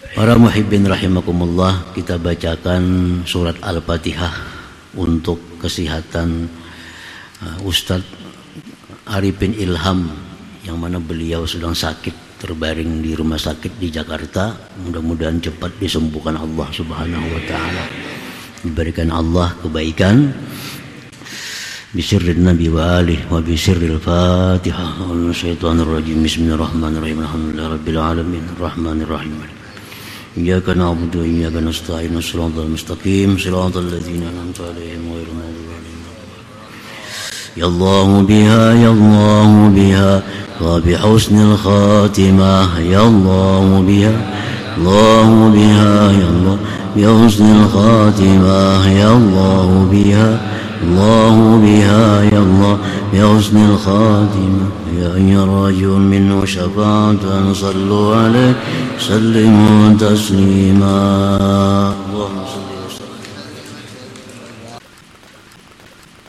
Para muhibbin rahimakumullah, kita bacakan surat Al-Fatihah untuk kesehatan Ustadz Arifin Ilham, yang mana beliau sedang sakit, terbaring di rumah sakit di Jakarta. Mudah-mudahan cepat disembuhkan Allah Subhanahu wa taala, diberikan Allah kebaikan. Bisirrin Nabi wa alihi wa bisirril Fatihah. Syaitanirrajim. Bismillahirrahmanirrahim. Alhamdulillahirabbil alamin. Arrahmanirrahim. Iyyaka na'budu wa iyyaka nasta'in. Shiratal mustaqim. Shiratal ladzina an'amta 'alaihim ghairil maghdubi 'alaihim. Ya Allah biha, ya Allah biha, wa bi husnil khatimah. Ya Allah biha, Allah biha, ya Allah bi husnil khatimah. Ya Allah biha, Allah biha, ya Allah bi husnil khatimah. Ya ayyarajun minhu syafa'atan sallu alaihi sallimu taslima.